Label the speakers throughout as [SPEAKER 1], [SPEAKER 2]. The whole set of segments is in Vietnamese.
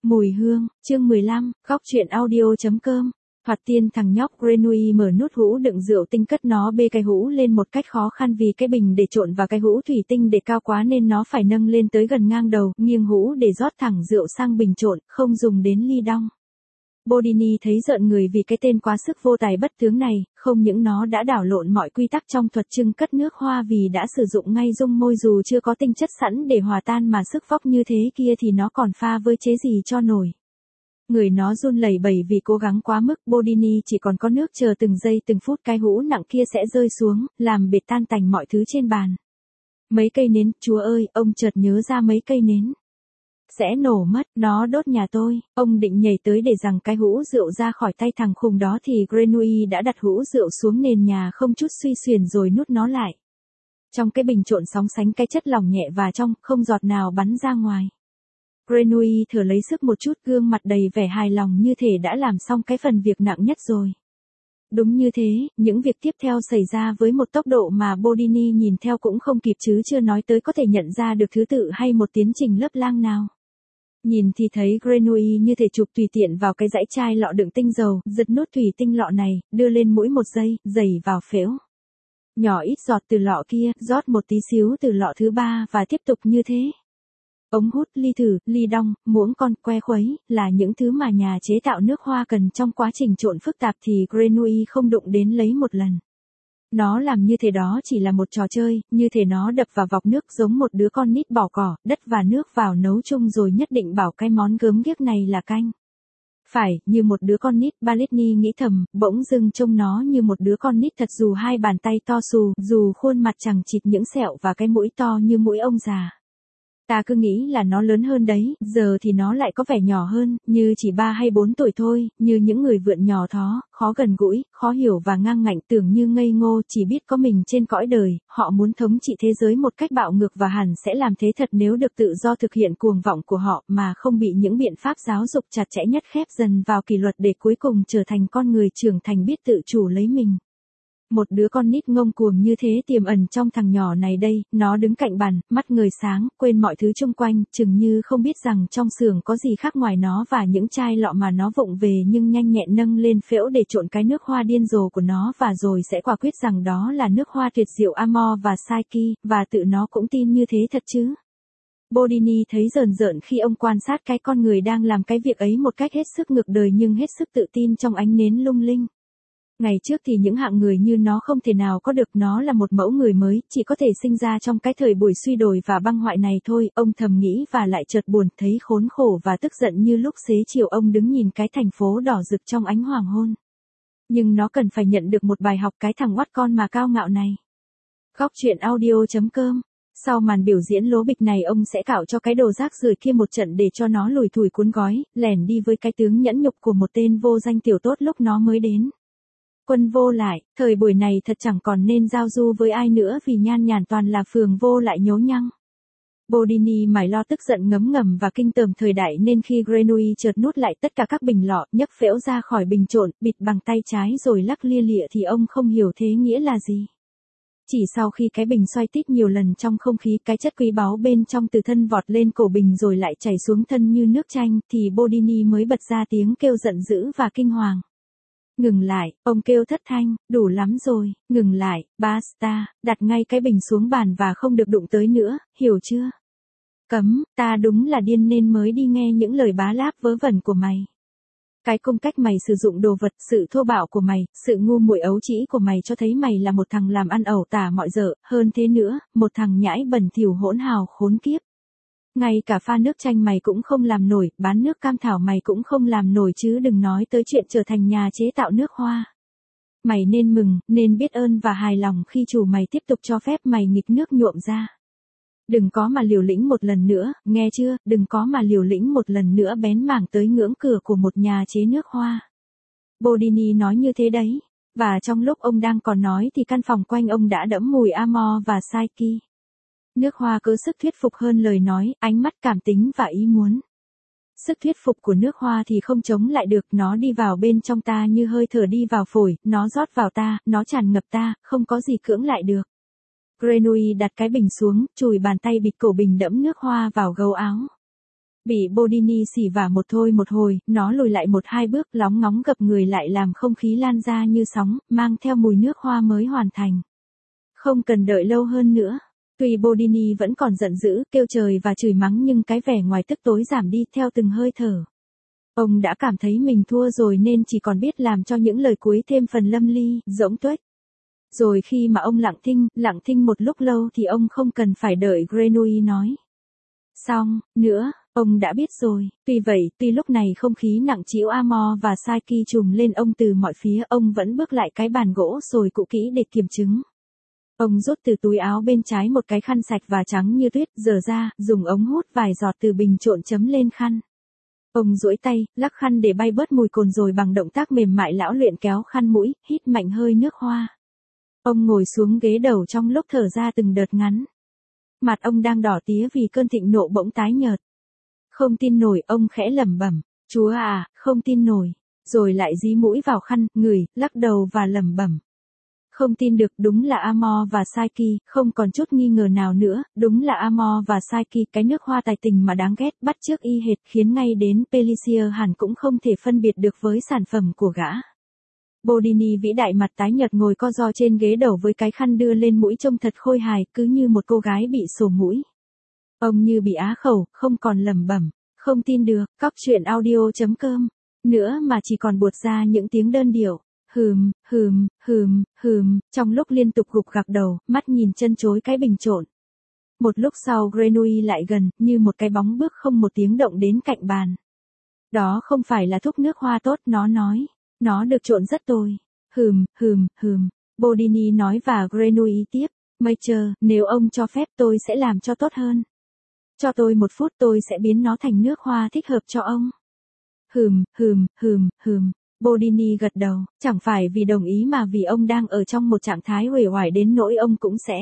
[SPEAKER 1] Mùi hương, chương 15, góc truyện audio.com. Thoạt tiên thằng nhóc Grenouille mở nút hũ đựng rượu tinh cất nó bê cái hũ lên một cách khó khăn vì cái bình để trộn và cái hũ thủy tinh để cao quá nên nó phải nâng lên tới gần ngang đầu, nghiêng hũ để rót thẳng rượu sang bình trộn, không dùng đến ly đong. Bodini thấy rợn người vì cái tên quá sức vô tài bất tướng này, không những nó đã đảo lộn mọi quy tắc trong thuật trưng cất nước hoa vì đã sử dụng ngay dung môi dù chưa có tinh chất sẵn để hòa tan mà sức vóc như thế kia thì nó còn pha với chế gì cho nổi. Người nó run lẩy bẩy vì cố gắng quá mức, Bodini chỉ còn có nước chờ từng giây từng phút cái hũ nặng kia sẽ rơi xuống, làm bệt tan tành mọi thứ trên bàn. Mấy cây nến, chúa ơi, ông chợt nhớ ra mấy cây nến sẽ nổ mất, nó đốt nhà tôi. Ông định nhảy tới để giằng cái hũ rượu ra khỏi tay thằng khùng đó thì Grenouille đã đặt hũ rượu xuống nền nhà không chút suy xuyển rồi nút nó lại. Trong cái bình trộn sóng sánh cái chất lỏng nhẹ và trong, không giọt nào bắn ra ngoài. Grenouille thở lấy sức một chút, gương mặt đầy vẻ hài lòng như thể đã làm xong cái phần việc nặng nhất rồi. Đúng như thế, những việc tiếp theo xảy ra với một tốc độ mà Bodini nhìn theo cũng không kịp chứ chưa nói tới có thể nhận ra được thứ tự hay một tiến trình lấp lang nào. Nhìn thì thấy Grenouille như thể chụp tùy tiện vào cái dãy chai lọ đựng tinh dầu, giật nút thủy tinh lọ này, đưa lên mũi một giây, dày vào phễu. Nhỏ ít giọt từ lọ kia, rót một tí xíu từ lọ thứ ba và tiếp tục như thế. Ống hút, ly thử, ly đong, muỗng con, que khuấy, là những thứ mà nhà chế tạo nước hoa cần trong quá trình trộn phức tạp thì Grenouille không đụng đến lấy một lần. Nó làm như thế đó chỉ là một trò chơi, như thể nó đập vào vọc nước giống một đứa con nít bỏ cỏ, đất và nước vào nấu chung rồi nhất định bảo cái món gớm ghiếc này là canh. Phải, như một đứa con nít, Baletni nghĩ thầm, bỗng dưng trông nó như một đứa con nít thật dù hai bàn tay to xù, dù khuôn mặt chằng chịt những sẹo và cái mũi to như mũi ông già. Ta cứ nghĩ là nó lớn hơn đấy, giờ thì nó lại có vẻ nhỏ hơn, như chỉ 3 hay 4 tuổi thôi, như những người vượn nhỏ thó, khó gần gũi, khó hiểu và ngang ngạnh tưởng như ngây ngô, chỉ biết có mình trên cõi đời, họ muốn thống trị thế giới một cách bạo ngược và hẳn sẽ làm thế thật nếu được tự do thực hiện cuồng vọng của họ mà không bị những biện pháp giáo dục chặt chẽ nhất khép dần vào kỷ luật để cuối cùng trở thành con người trưởng thành biết tự chủ lấy mình. Một đứa con nít ngông cuồng như thế tiềm ẩn trong thằng nhỏ này đây, nó đứng cạnh bàn, mắt ngời sáng, quên mọi thứ xung quanh, chừng như không biết rằng trong xưởng có gì khác ngoài nó và những chai lọ mà nó vụng về nhưng nhanh nhẹn nâng lên phễu để trộn cái nước hoa điên rồ của nó và rồi sẽ quả quyết rằng đó là nước hoa tuyệt diệu Amor và Psyche, và tự nó cũng tin như thế thật chứ. Bodini thấy rờn rợn khi ông quan sát cái con người đang làm cái việc ấy một cách hết sức ngược đời nhưng hết sức tự tin trong ánh nến lung linh. Ngày trước thì những hạng người như nó không thể nào có được, nó là một mẫu người mới, chỉ có thể sinh ra trong cái thời buổi suy đồi và băng hoại này thôi, ông thầm nghĩ và lại chợt buồn, thấy khốn khổ và tức giận như lúc xế chiều ông đứng nhìn cái thành phố đỏ rực trong ánh hoàng hôn. Nhưng nó cần phải nhận được một bài học cái thằng oắt con mà cao ngạo này. Góc truyện audio.com. Sau màn biểu diễn lố bịch này ông sẽ cạo cho cái đồ rác rưởi kia một trận để cho nó lủi thủi cuốn gói, lẻn đi với cái tướng nhẫn nhục của một tên vô danh tiểu tốt lúc nó mới đến. Quân vô lại, thời buổi này thật chẳng còn nên giao du với ai nữa vì nhan nhản toàn là phường vô lại nhố nhăng. Bodini mải lo tức giận ngấm ngầm và kinh tởm thời đại nên khi Grenouille chợt nút lại tất cả các bình lọ, nhấc phễu ra khỏi bình trộn, bịt bằng tay trái rồi lắc lia lịa thì ông không hiểu thế nghĩa là gì. Chỉ sau khi cái bình xoay tít nhiều lần trong không khí, cái chất quý báu bên trong từ thân vọt lên cổ bình rồi lại chảy xuống thân như nước chanh thì Bodini mới bật ra tiếng kêu giận dữ và kinh hoàng. Ngừng lại, ông kêu thất thanh, đủ lắm rồi, ngừng lại, basta, đặt ngay cái bình xuống bàn và không được đụng tới nữa, hiểu chưa? Cấm, ta đúng là điên nên mới đi nghe những lời bá láp vớ vẩn của mày. Cái cung cách mày sử dụng đồ vật, sự thô bạo của mày, sự ngu muội ấu trĩ của mày cho thấy mày là một thằng làm ăn ẩu tả mọi dợ, hơn thế nữa, một thằng nhãi bẩn thỉu hỗn hào khốn kiếp. Ngay cả pha nước chanh mày cũng không làm nổi, bán nước cam thảo mày cũng không làm nổi chứ đừng nói tới chuyện trở thành nhà chế tạo nước hoa. Mày nên mừng, nên biết ơn và hài lòng khi chủ mày tiếp tục cho phép mày nghịch nước nhuộm ra. Đừng có mà liều lĩnh một lần nữa, nghe chưa, đừng có mà liều lĩnh một lần nữa bén mảng tới ngưỡng cửa của một nhà chế nước hoa. Bodini nói như thế đấy, và trong lúc ông đang còn nói thì căn phòng quanh ông đã đẫm mùi Amor và Psyche. Nước hoa có sức thuyết phục hơn lời nói, ánh mắt cảm tính và ý muốn. Sức thuyết phục của nước hoa thì không chống lại được, nó đi vào bên trong ta như hơi thở đi vào phổi, nó rót vào ta, nó tràn ngập ta, không có gì cưỡng lại được. Grenouille đặt cái bình xuống, chùi bàn tay bịt cổ bình đẫm nước hoa vào gấu áo. Bị Bodini xỉ vả một thôi một hồi, nó lùi lại một hai bước, lóng ngóng gập người lại làm không khí lan ra như sóng, mang theo mùi nước hoa mới hoàn thành. Không cần đợi lâu hơn nữa. Tuy Bodini vẫn còn giận dữ, kêu trời và chửi mắng nhưng cái vẻ ngoài tức tối giảm đi theo từng hơi thở. Ông đã cảm thấy mình thua rồi nên chỉ còn biết làm cho những lời cuối thêm phần lâm ly, rỗng tuếch. Rồi khi mà ông lặng thinh một lúc lâu thì ông không cần phải đợi Grenouille nói. Xong, nữa, ông đã biết rồi. Tuy vậy, tuy lúc này không khí nặng trĩu Amor và Saiki trùm lên ông từ mọi phía, ông vẫn bước lại cái bàn gỗ rồi cụ kỹ để kiểm chứng. Ông rút từ túi áo bên trái một cái khăn sạch và trắng như tuyết, giở ra, dùng ống hút vài giọt từ bình trộn chấm lên khăn. Ông duỗi tay, lắc khăn để bay bớt mùi cồn rồi bằng động tác mềm mại lão luyện kéo khăn mũi, hít mạnh hơi nước hoa. Ông ngồi xuống ghế đầu trong lúc thở ra từng đợt ngắn. Mặt ông đang đỏ tía vì cơn thịnh nộ bỗng tái nhợt. Không tin nổi, ông khẽ lẩm bẩm, Chúa à, không tin nổi. Rồi lại dí mũi vào khăn, ngửi, lắc đầu và lẩm bẩm. Không tin được, đúng là Amor và Saiki, không còn chút nghi ngờ nào nữa, đúng là Amor và Saiki, cái nước hoa tài tình mà đáng ghét, bắt chước y hệt, khiến ngay đến Pellissier hẳn cũng không thể phân biệt được với sản phẩm của gã. Bodini vĩ đại mặt tái nhợt ngồi co ro trên ghế đầu với cái khăn đưa lên mũi trông thật khôi hài, cứ như một cô gái bị sổ mũi. Ông như bị á khẩu, không còn lẩm bẩm, không tin được, cóc audio.com nữa mà chỉ còn buột ra những tiếng đơn điệu. Trong lúc liên tục gục gặc đầu, mắt nhìn chân chối cái bình trộn. Một lúc sau Grenouille lại gần, như một cái bóng bước không một tiếng động đến cạnh bàn. Đó không phải là thuốc nước hoa tốt, nó nói. Nó được trộn rất tồi. Bodini nói và Grenouille tiếp. Major, nếu ông cho phép tôi sẽ làm cho tốt hơn. Cho tôi một phút tôi sẽ biến nó thành nước hoa thích hợp cho ông. Bodini gật đầu, chẳng phải vì đồng ý mà vì ông đang ở trong một trạng thái uể oải đến nỗi ông cũng sẽ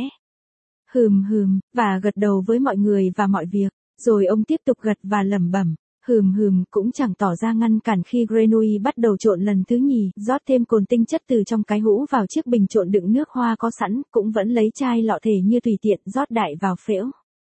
[SPEAKER 1] và gật đầu với mọi người và mọi việc, rồi ông tiếp tục gật và lẩm bẩm, cũng chẳng tỏ ra ngăn cản khi Grenouille bắt đầu trộn lần thứ nhì, rót thêm cồn tinh chất từ trong cái hũ vào chiếc bình trộn đựng nước hoa có sẵn, cũng vẫn lấy chai lọ thể như tùy tiện rót đại vào phễu.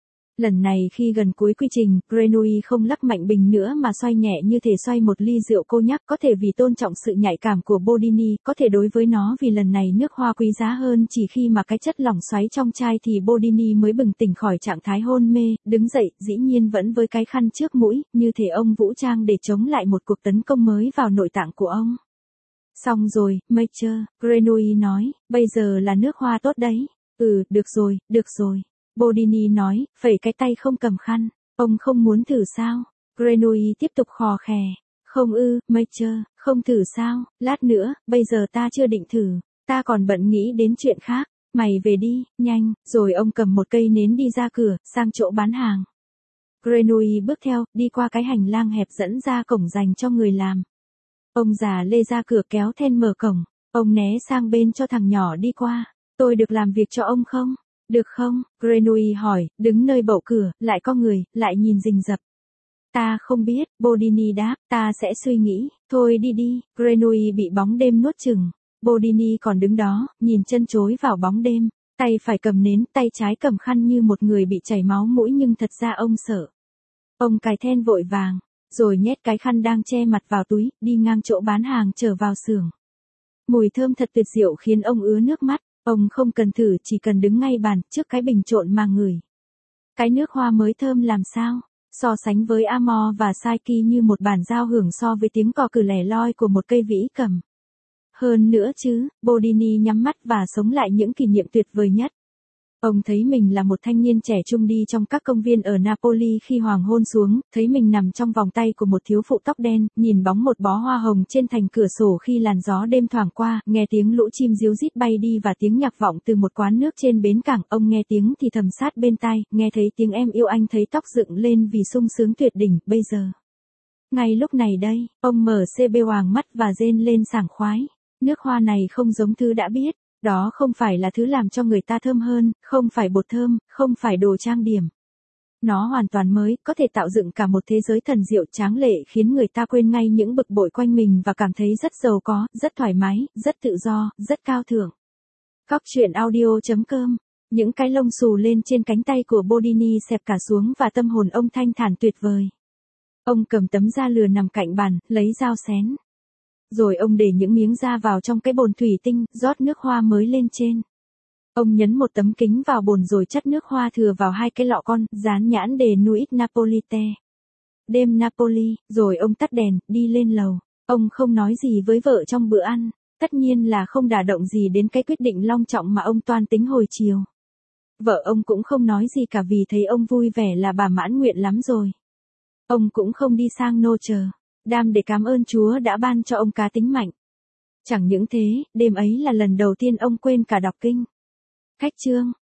[SPEAKER 1] Lần này khi gần cuối quy trình, Grenouille không lắc mạnh bình nữa mà xoay nhẹ như thể xoay một ly rượu cô nhắc, có thể vì tôn trọng sự nhạy cảm của Bodini, có thể đối với nó vì lần này nước hoa quý giá hơn. Chỉ khi mà cái chất lỏng xoáy trong chai thì Bodini mới bừng tỉnh khỏi trạng thái hôn mê, đứng dậy, dĩ nhiên vẫn với cái khăn trước mũi, như thể ông vũ trang để chống lại một cuộc tấn công mới vào nội tạng của ông. Xong rồi, Major, Grenouille nói, bây giờ là nước hoa tốt đấy. Được rồi. Bodini nói, phẩy cái tay không cầm khăn. Ông không muốn thử sao? Grenouille tiếp tục khò khè. Không Major, không thử sao? Lát nữa, bây giờ ta chưa định thử. Ta còn bận nghĩ đến chuyện khác. Mày về đi, nhanh. Rồi ông cầm một cây nến đi ra cửa, sang chỗ bán hàng. Grenouille bước theo, đi qua cái hành lang hẹp dẫn ra cổng dành cho người làm. Ông già lê ra cửa kéo then mở cổng. Ông né sang bên cho thằng nhỏ đi qua. Tôi được làm việc cho ông không? Được không? Grenouille hỏi, đứng nơi bậu cửa, lại co người, lại nhìn rình rập. Ta không biết, Bodini đáp, ta sẽ suy nghĩ, thôi đi. Grenouille bị bóng đêm nuốt chửng. Bodini còn đứng đó, nhìn chân chối vào bóng đêm, tay phải cầm nến, tay trái cầm khăn như một người bị chảy máu mũi nhưng thật ra ông sợ. Ông cài then vội vàng, rồi nhét cái khăn đang che mặt vào túi, đi ngang chỗ bán hàng trở vào xưởng. Mùi thơm thật tuyệt diệu khiến ông ứa nước mắt. Ông không cần thử, chỉ cần đứng ngay bàn, trước cái bình trộn mà ngửi. Cái nước hoa mới thơm làm sao? So sánh với Amor và Saiki như một bản giao hưởng so với tiếng cò cử lẻ loi của một cây vĩ cầm. Hơn nữa chứ, Bodini nhắm mắt và sống lại những kỷ niệm tuyệt vời nhất. Ông thấy mình là một thanh niên trẻ trung đi trong các công viên ở Napoli khi hoàng hôn xuống, thấy mình nằm trong vòng tay của một thiếu phụ tóc đen, nhìn bóng một bó hoa hồng trên thành cửa sổ khi làn gió đêm thoảng qua, nghe tiếng lũ chim ríu rít bay đi và tiếng nhạc vọng từ một quán nước trên bến cảng, ông nghe tiếng thì thầm sát bên tai, nghe thấy tiếng em yêu anh thấy tóc dựng lên vì sung sướng tuyệt đỉnh, bây giờ. Ngay lúc này đây, ông mở CB hoàng mắt và rên lên sảng khoái. Nước hoa này không giống thứ đã biết. Đó không phải là thứ làm cho người ta thơm hơn, không phải bột thơm, không phải đồ trang điểm. Nó hoàn toàn mới, có thể tạo dựng cả một thế giới thần diệu tráng lệ khiến người ta quên ngay những bực bội quanh mình và cảm thấy rất giàu có, rất thoải mái, rất tự do, rất cao thượng. Cóc audio.com. Những cái lông xù lên trên cánh tay của Bodini xẹp cả xuống và tâm hồn ông thanh thản tuyệt vời. Ông cầm tấm da lừa nằm cạnh bàn, lấy dao xén. Rồi ông để những miếng da vào trong cái bồn thủy tinh, rót nước hoa mới lên trên. Ông nhấn một tấm kính vào bồn rồi chắt nước hoa thừa vào 2 cái lọ con, dán nhãn đề Nuit Napolite. Đêm Napoli, rồi ông tắt đèn, đi lên lầu. Ông không nói gì với vợ trong bữa ăn, tất nhiên là không đả động gì đến cái quyết định long trọng mà ông toan tính hồi chiều. Vợ ông cũng không nói gì cả vì thấy ông vui vẻ là bà mãn nguyện lắm rồi. Ông cũng không đi sang Notre Dame để cảm ơn Chúa đã ban cho ông cá tính mạnh. Chẳng những thế, đêm ấy là lần đầu tiên ông quên cả đọc kinh. Khách chương